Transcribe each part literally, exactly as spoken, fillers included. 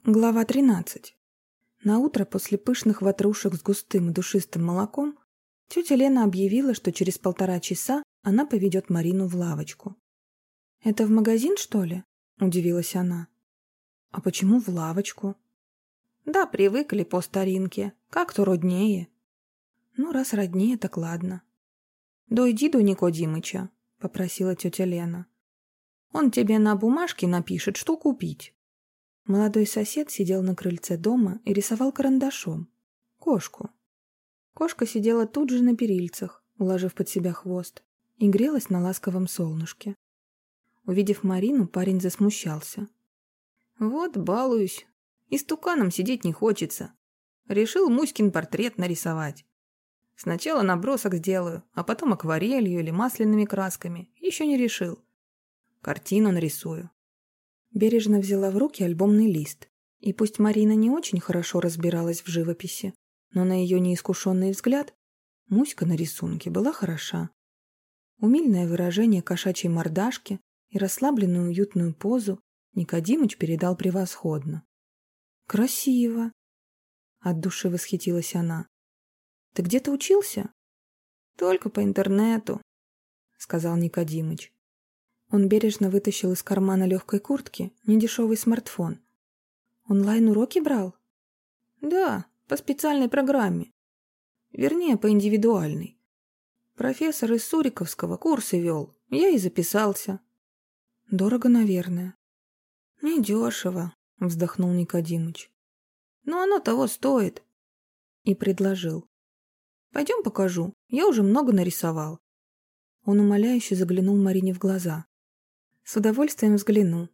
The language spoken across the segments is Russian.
Глава тринадцать. Наутро после пышных ватрушек с густым и душистым молоком тетя Лена объявила, что через полтора часа она поведет Марину в лавочку. «Это в магазин, что ли?» – удивилась она. «А почему в лавочку?» «Да, привыкли по старинке, как-то роднее». «Ну, раз роднее, так ладно». «Дойди до Никодимыча», – попросила тетя Лена. «Он тебе на бумажке напишет, что купить». Молодой сосед сидел на крыльце дома и рисовал карандашом. Кошку. Кошка сидела тут же на перильцах, уложив под себя хвост, и грелась на ласковом солнышке. Увидев Марину, парень засмущался. «Вот балуюсь. Истуканом сидеть не хочется. Решил Муськин портрет нарисовать. Сначала набросок сделаю, а потом акварелью или масляными красками. Еще не решил. Картину нарисую». Бережно взяла в руки альбомный лист. И пусть Марина не очень хорошо разбиралась в живописи, но на ее неискушенный взгляд Муська на рисунке была хороша. Умильное выражение кошачьей мордашки и расслабленную уютную позу Никодимыч передал превосходно. «Красиво!» — от души восхитилась она. «Ты где-то учился?» «Только по интернету», — сказал Никодимыч. Он бережно вытащил из кармана легкой куртки недешевый смартфон. «Онлайн-уроки брал?» «Да, по специальной программе. Вернее, по индивидуальной. Профессор из Суриковского курсы вел, я и записался». «Дорого, наверное». «Недешево», — вздохнул Никодимыч. «Но оно того стоит». И предложил. «Пойдем покажу, я уже много нарисовал». Он умоляюще заглянул Марине в глаза. «С удовольствием взгляну».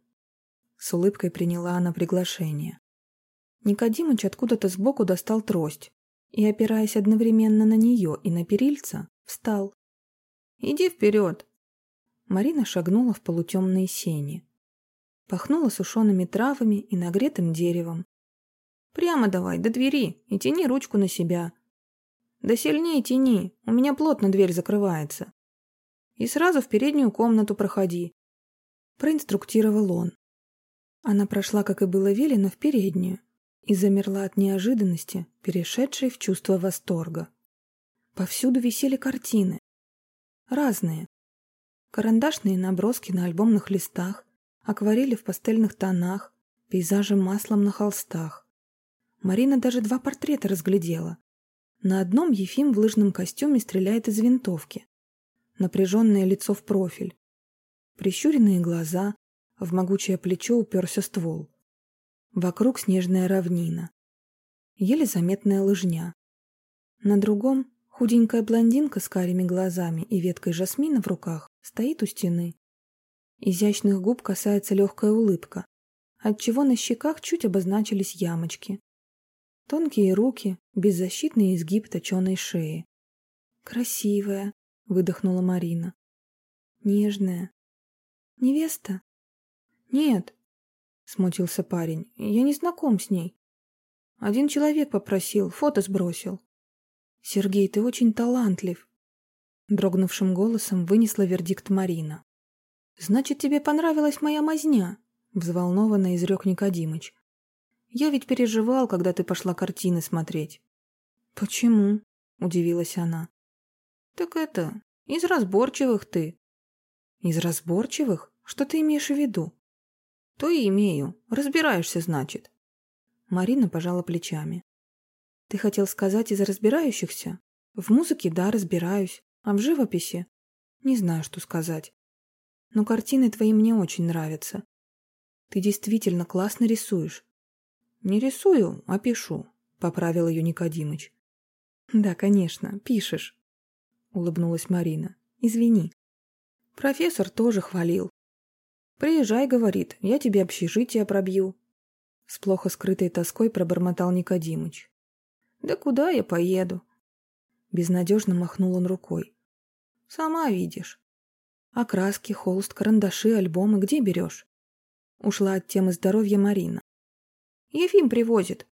С улыбкой приняла она приглашение. Никодимыч откуда-то сбоку достал трость и, опираясь одновременно на нее и на перильца, встал. «Иди вперед!» Марина шагнула в полутемные сени. Пахнула сушеными травами и нагретым деревом. «Прямо давай, до двери, и тяни ручку на себя. Да сильнее тяни, у меня плотно дверь закрывается. И сразу в переднюю комнату проходи», — проинструктировал он. Она прошла, как и было велено, в переднюю и замерла от неожиданности, перешедшей в чувство восторга. Повсюду висели картины. Разные. Карандашные наброски на альбомных листах, акварели в пастельных тонах, пейзажи маслом на холстах. Марина даже два портрета разглядела. На одном Ефим в лыжном костюме стреляет из винтовки. Напряженное лицо в профиль. Прищуренные глаза, в могучее плечо уперся ствол. Вокруг снежная равнина. Еле заметная лыжня. На другом худенькая блондинка с карими глазами и веткой жасмина в руках стоит у стены. Изящных губ касается легкая улыбка, отчего на щеках чуть обозначились ямочки. Тонкие руки, беззащитный изгиб точеной шеи. «Красивая», — выдохнула Марина. «Нежная. Невеста?» «Нет», — смутился парень, — «я не знаком с ней. Один человек попросил, фото сбросил». «Сергей, ты очень талантлив», — дрогнувшим голосом вынесла вердикт Марина. «Значит, тебе понравилась моя мазня?» — взволнованно изрек Никодимыч. «Я ведь переживал, когда ты пошла картины смотреть». «Почему?» — удивилась она. «Так это, из разборчивых ты». «Из разборчивых? Что ты имеешь в виду?» «То и имею. Разбираешься, значит». Марина пожала плечами. «Ты хотел сказать из разбирающихся? В музыке, да, разбираюсь, а в живописи? Не знаю, что сказать. Но картины твои мне очень нравятся. Ты действительно классно рисуешь». «Не рисую, а пишу», — поправил ее Никодимыч. «Да, конечно, пишешь», — улыбнулась Марина. «Извини». «Профессор тоже хвалил. Приезжай, говорит, я тебе общежитие пробью». С плохо скрытой тоской пробормотал Никодимыч. «Да куда я поеду?» Безнадежно махнул он рукой. «Сама видишь. А краски, холст, карандаши, альбомы где берешь?» Ушла от темы здоровья Марина. «Ефим привозит.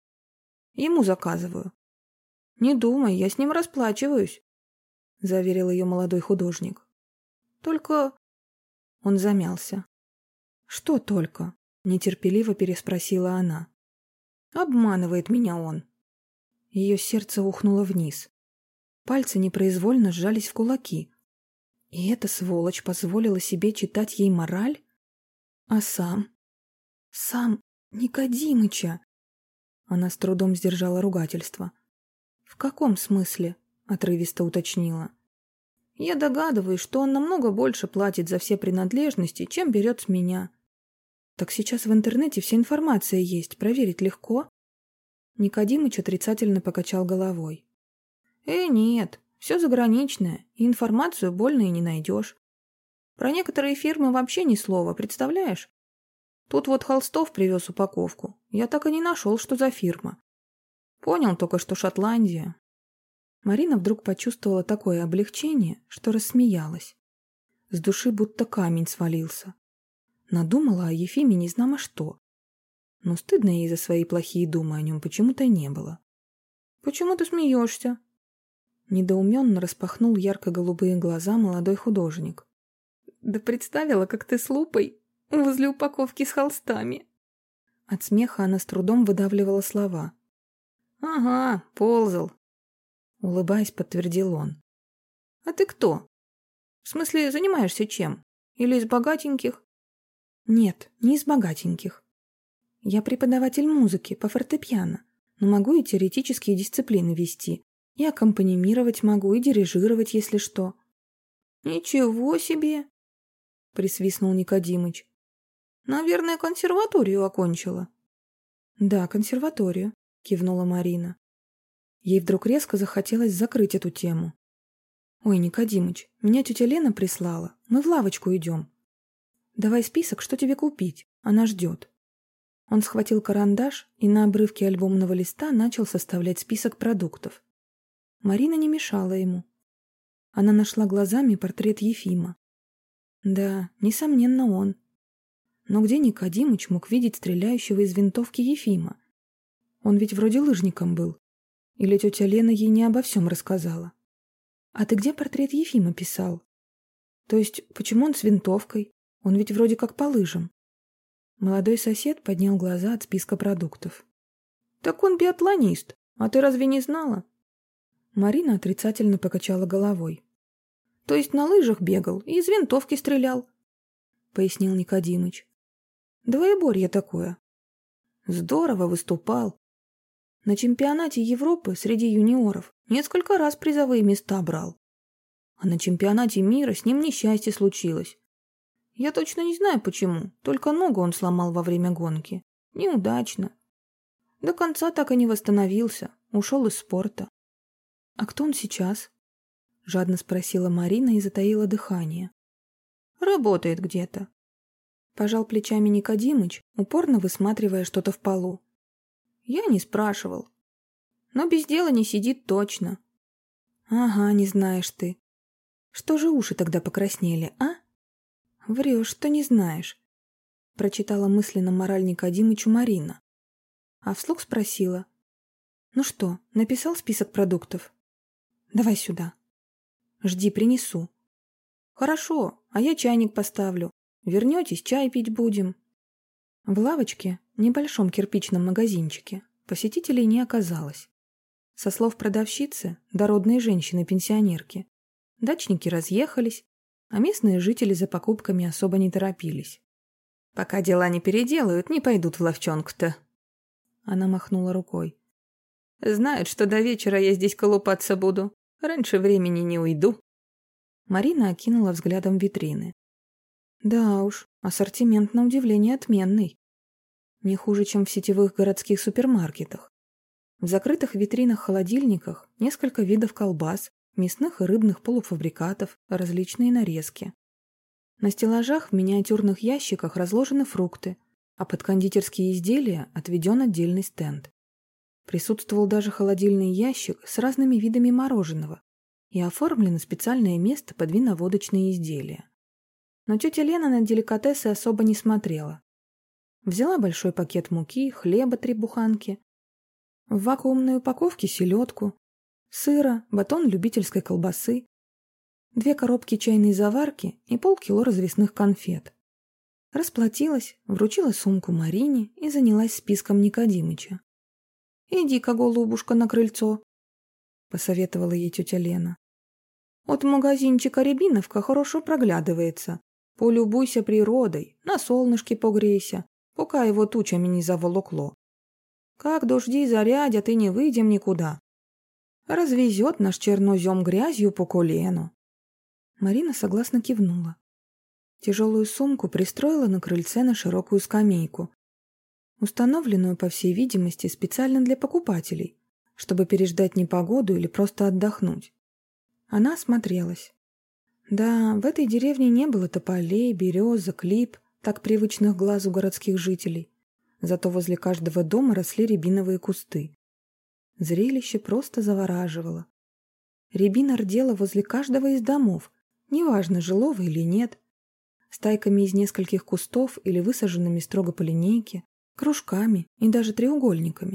Ему заказываю». «Не думай, я с ним расплачиваюсь», — заверил ее молодой художник. «Только...» Он замялся. «Что только?» — нетерпеливо переспросила она. Обманывает меня он. Ее сердце ухнуло вниз. Пальцы непроизвольно сжались в кулаки. И эта сволочь позволила себе читать ей мораль? А сам? Сам Никодимыча? Она с трудом сдержала ругательство. «В каком смысле?» — отрывисто уточнила. «Я догадываюсь, что он намного больше платит за все принадлежности, чем берет с меня». «Так сейчас в интернете вся информация есть, проверить легко?» Никодимыч отрицательно покачал головой. «Э, нет, все заграничное, и информацию больно и не найдешь. Про некоторые фирмы вообще ни слова, представляешь? Тут вот Холстов привез упаковку. Я так и не нашел, что за фирма. Понял только, что Шотландия». Марина вдруг почувствовала такое облегчение, что рассмеялась. С души будто камень свалился. Надумала о Ефиме незнамо что. Но стыдно ей за свои плохие думы о нем почему-то не было. «Почему ты смеешься?» Недоуменно распахнул ярко-голубые глаза молодой художник. «Да представила, как ты с лупой возле упаковки с холстами». От смеха она с трудом выдавливала слова. «Ага, ползал», — улыбаясь, подтвердил он. «А ты кто? В смысле, занимаешься чем? Или из богатеньких?» «Нет, не из богатеньких. Я преподаватель музыки по фортепиано, но могу и теоретические дисциплины вести, и аккомпанимировать могу, и дирижировать, если что». «Ничего себе!» — присвистнул Никодимыч. «Наверное, консерваторию окончила». «Да, консерваторию», — кивнула Марина. Ей вдруг резко захотелось закрыть эту тему. «Ой, Никодимыч, меня тетя Лена прислала. Мы в лавочку идем. Давай список, что тебе купить. Она ждет». Он схватил карандаш и на обрывке альбомного листа начал составлять список продуктов. Марина не мешала ему. Она нашла глазами портрет Ефима. Да, несомненно, он. Но где Никодимыч мог видеть стреляющего из винтовки Ефима? Он ведь вроде лыжником был. Или тетя Лена ей не обо всем рассказала? «А ты где портрет Ефима писал? То есть, почему он с винтовкой? Он ведь вроде как по лыжам». Молодой сосед поднял глаза от списка продуктов. «Так он биатлонист, а ты разве не знала?» Марина отрицательно покачала головой. «То есть на лыжах бегал и из винтовки стрелял», — пояснил Никодимыч. «Двоеборье такое. Здорово выступал. На чемпионате Европы среди юниоров несколько раз призовые места брал. А на чемпионате мира с ним несчастье случилось. Я точно не знаю почему, только ногу он сломал во время гонки. Неудачно. До конца так и не восстановился, ушел из спорта». «А кто он сейчас?» — жадно спросила Марина и затаила дыхание. «Работает где-то», — пожал плечами Никодимыч, упорно высматривая что-то в полу. «Я не спрашивал. Но без дела не сидит точно». «Ага, не знаешь ты. Что же уши тогда покраснели, а?» «Врешь, что не знаешь», — прочитала мысленно мораль Никодимычу Марина. А вслух спросила. «Ну что, написал список продуктов? Давай сюда. Жди, принесу». «Хорошо, а я чайник поставлю. Вернетесь, чай пить будем». В лавочке, небольшом кирпичном магазинчике, посетителей не оказалось. Со слов продавщицы, дородные женщины-пенсионерки, дачники разъехались, а местные жители за покупками особо не торопились. «Пока дела не переделают, не пойдут в лавчонку-то». Она махнула рукой. «Знают, что до вечера я здесь колупаться буду. Раньше времени не уйду». Марина окинула взглядом витрины. Да уж, ассортимент на удивление отменный. Не хуже, чем в сетевых городских супермаркетах. В закрытых витринах-холодильниках несколько видов колбас, мясных и рыбных полуфабрикатов, различные нарезки. На стеллажах в миниатюрных ящиках разложены фрукты, а под кондитерские изделия отведен отдельный стенд. Присутствовал даже холодильный ящик с разными видами мороженого и оформлено специальное место под виноводочные изделия. Но тетя Лена на деликатесы особо не смотрела. Взяла большой пакет муки, хлеба три буханки, в вакуумной упаковке селедку, сыра, батон любительской колбасы, две коробки чайной заварки и полкило развесных конфет. Расплатилась, вручила сумку Марине и занялась списком Никодимыча. Иди-ка, голубушка, на крыльцо, — посоветовала ей тетя Лена. От магазинчика Рябиновка хорошо проглядывается. Полюбуйся природой, на солнышке погрейся, пока его тучами не заволокло. Как дожди зарядят и не выйдем никуда. Развезет наш чернозем грязью по колену. Марина согласно кивнула. Тяжелую сумку пристроила на крыльце на широкую скамейку, установленную, по всей видимости, специально для покупателей, чтобы переждать непогоду или просто отдохнуть. Она осмотрелась. Да, в этой деревне не было тополей, березок, лип, так привычных глазу городских жителей. Зато возле каждого дома росли рябиновые кусты. Зрелище просто завораживало. Рябина рдела возле каждого из домов, неважно, жилого или нет, стайками из нескольких кустов или высаженными строго по линейке, кружками и даже треугольниками.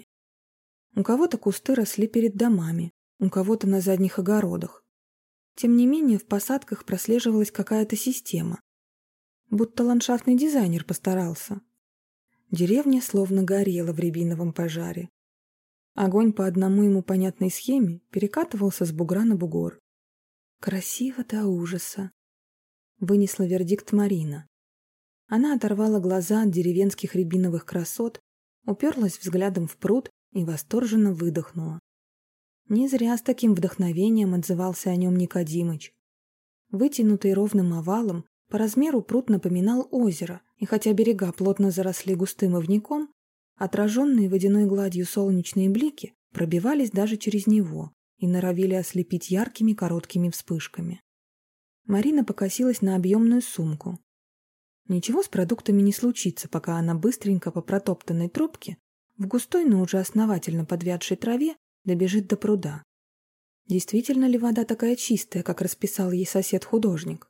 У кого-то кусты росли перед домами, у кого-то на задних огородах. Тем не менее, в посадках прослеживалась какая-то система. Будто ландшафтный дизайнер постарался. Деревня словно горела в рябиновом пожаре. Огонь по одному ему понятной схеме перекатывался с бугра на бугор. «Красиво до ужаса», — вынесла вердикт Марина. Она оторвала глаза от деревенских рябиновых красот, уперлась взглядом в пруд и восторженно выдохнула. Не зря с таким вдохновением отзывался о нем Никодимыч. Вытянутый ровным овалом, по размеру пруд напоминал озеро, и хотя берега плотно заросли густым ивняком, отраженные водяной гладью солнечные блики пробивались даже через него и норовили ослепить яркими короткими вспышками. Марина покосилась на объемную сумку. Ничего с продуктами не случится, пока она быстренько по протоптанной тропке в густой, но уже основательно подвядшей траве добежит до пруда. Действительно ли вода такая чистая, как расписал ей сосед-художник?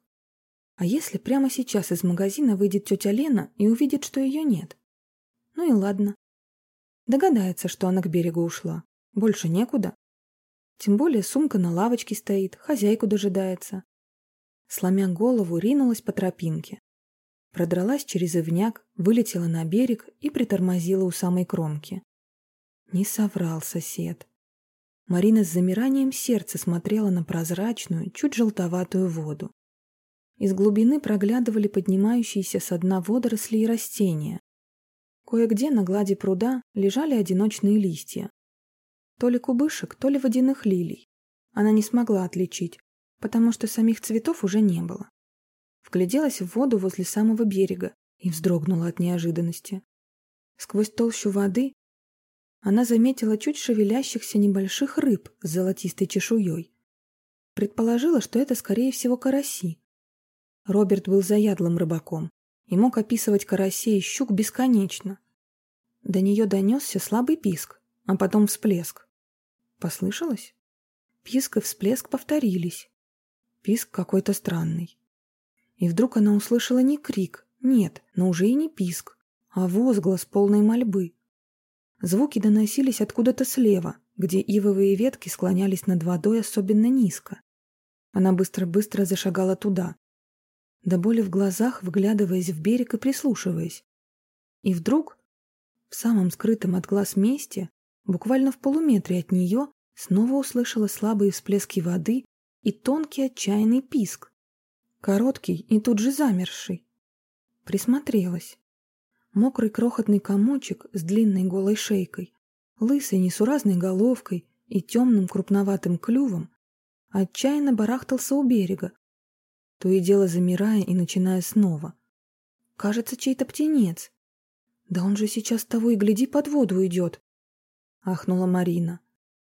А если прямо сейчас из магазина выйдет тетя Лена и увидит, что ее нет? Ну и ладно. Догадается, что она к берегу ушла. Больше некуда. Тем более сумка на лавочке стоит, хозяйку дожидается. Сломя голову, ринулась по тропинке. Продралась через ивняк, вылетела на берег и притормозила у самой кромки. Не соврал сосед. Марина с замиранием сердца смотрела на прозрачную, чуть желтоватую воду. Из глубины проглядывали поднимающиеся со дна водоросли и растения. Кое-где на глади пруда лежали одиночные листья. То ли кубышек, то ли водяных лилий. Она не смогла отличить, потому что самих цветов уже не было. Вгляделась в воду возле самого берега и вздрогнула от неожиданности. Сквозь толщу воды она заметила чуть шевелящихся небольших рыб с золотистой чешуей. Предположила, что это, скорее всего, караси. Роберт был заядлым рыбаком и мог описывать карасей и щук бесконечно. До нее донесся слабый писк, а потом всплеск. Послышалось? Писк и всплеск повторились. Писк какой-то странный. И вдруг она услышала не крик, нет, но уже и не писк, а возглас полной мольбы. Звуки доносились откуда-то слева, где ивовые ветки склонялись над водой особенно низко. Она быстро-быстро зашагала туда, до боли в глазах, вглядываясь в берег и прислушиваясь. И вдруг, в самом скрытом от глаз месте, буквально в полуметре от нее, снова услышала слабые всплески воды и тонкий отчаянный писк. Короткий и тут же замерший. Присмотрелась. Мокрый крохотный комочек с длинной голой шейкой, лысой несуразной головкой и темным крупноватым клювом отчаянно барахтался у берега, то и дело замирая и начиная снова. Кажется, чей-то птенец. Да он же сейчас того и гляди под воду уйдет, ахнула Марина.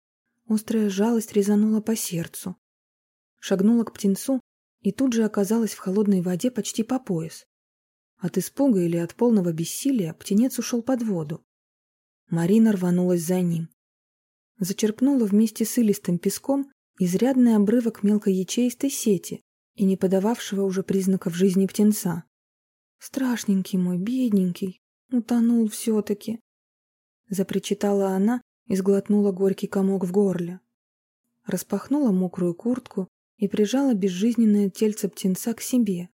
Острая жалость резанула по сердцу. Шагнула к птенцу и тут же оказалась в холодной воде почти по пояс. От испуга или от полного бессилия птенец ушел под воду. Марина рванулась за ним. Зачерпнула вместе с илистым песком изрядный обрывок мелкоячеистой сети и не подававшего уже признаков жизни птенца. «Страшненький мой, бедненький, утонул все-таки», — запричитала она и сглотнула горький комок в горле. Распахнула мокрую куртку и прижала безжизненное тельце птенца к себе.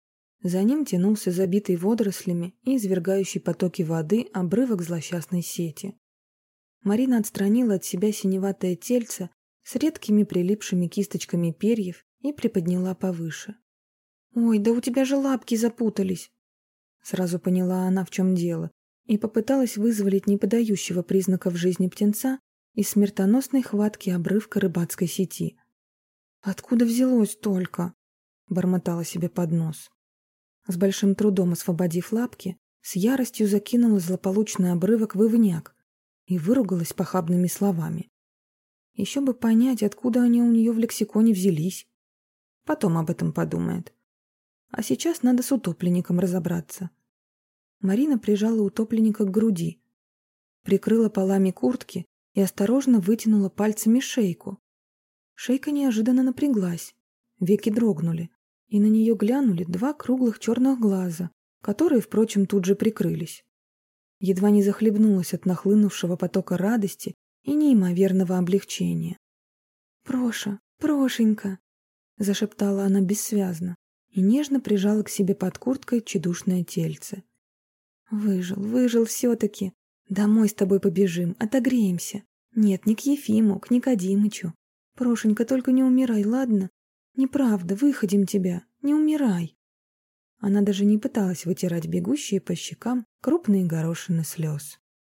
За ним тянулся забитый водорослями и извергающий потоки воды обрывок злосчастной сети. Марина отстранила от себя синеватое тельце с редкими прилипшими кисточками перьев и приподняла повыше. «Ой, да у тебя же лапки запутались!» Сразу поняла она, в чем дело, и попыталась вызволить неподающего признаков жизни птенца из смертоносной хватки обрывка рыбацкой сети. «Откуда взялось только?» — бормотала себе под нос. С большим трудом освободив лапки, с яростью закинула злополучный обрывок в ивняк и выругалась похабными словами. Еще бы понять, откуда они у нее в лексиконе взялись. Потом об этом подумает. А сейчас надо с утопленником разобраться. Марина прижала утопленника к груди, прикрыла полами куртки и осторожно вытянула пальцами шейку. Шейка неожиданно напряглась, веки дрогнули, и на нее глянули два круглых черных глаза, которые, впрочем, тут же прикрылись. Едва не захлебнулась от нахлынувшего потока радости и неимоверного облегчения. «Проша, Прошенька!» — зашептала она бессвязно и нежно прижала к себе под курткой тщедушное тельце. «Выжил, выжил все-таки. Домой с тобой побежим, отогреемся. Нет, не к Ефиму, к Никодимычу. Прошенька, только не умирай, ладно? Неправда, выходим тебя, не умирай». Она даже не пыталась вытирать бегущие по щекам крупные горошины слез.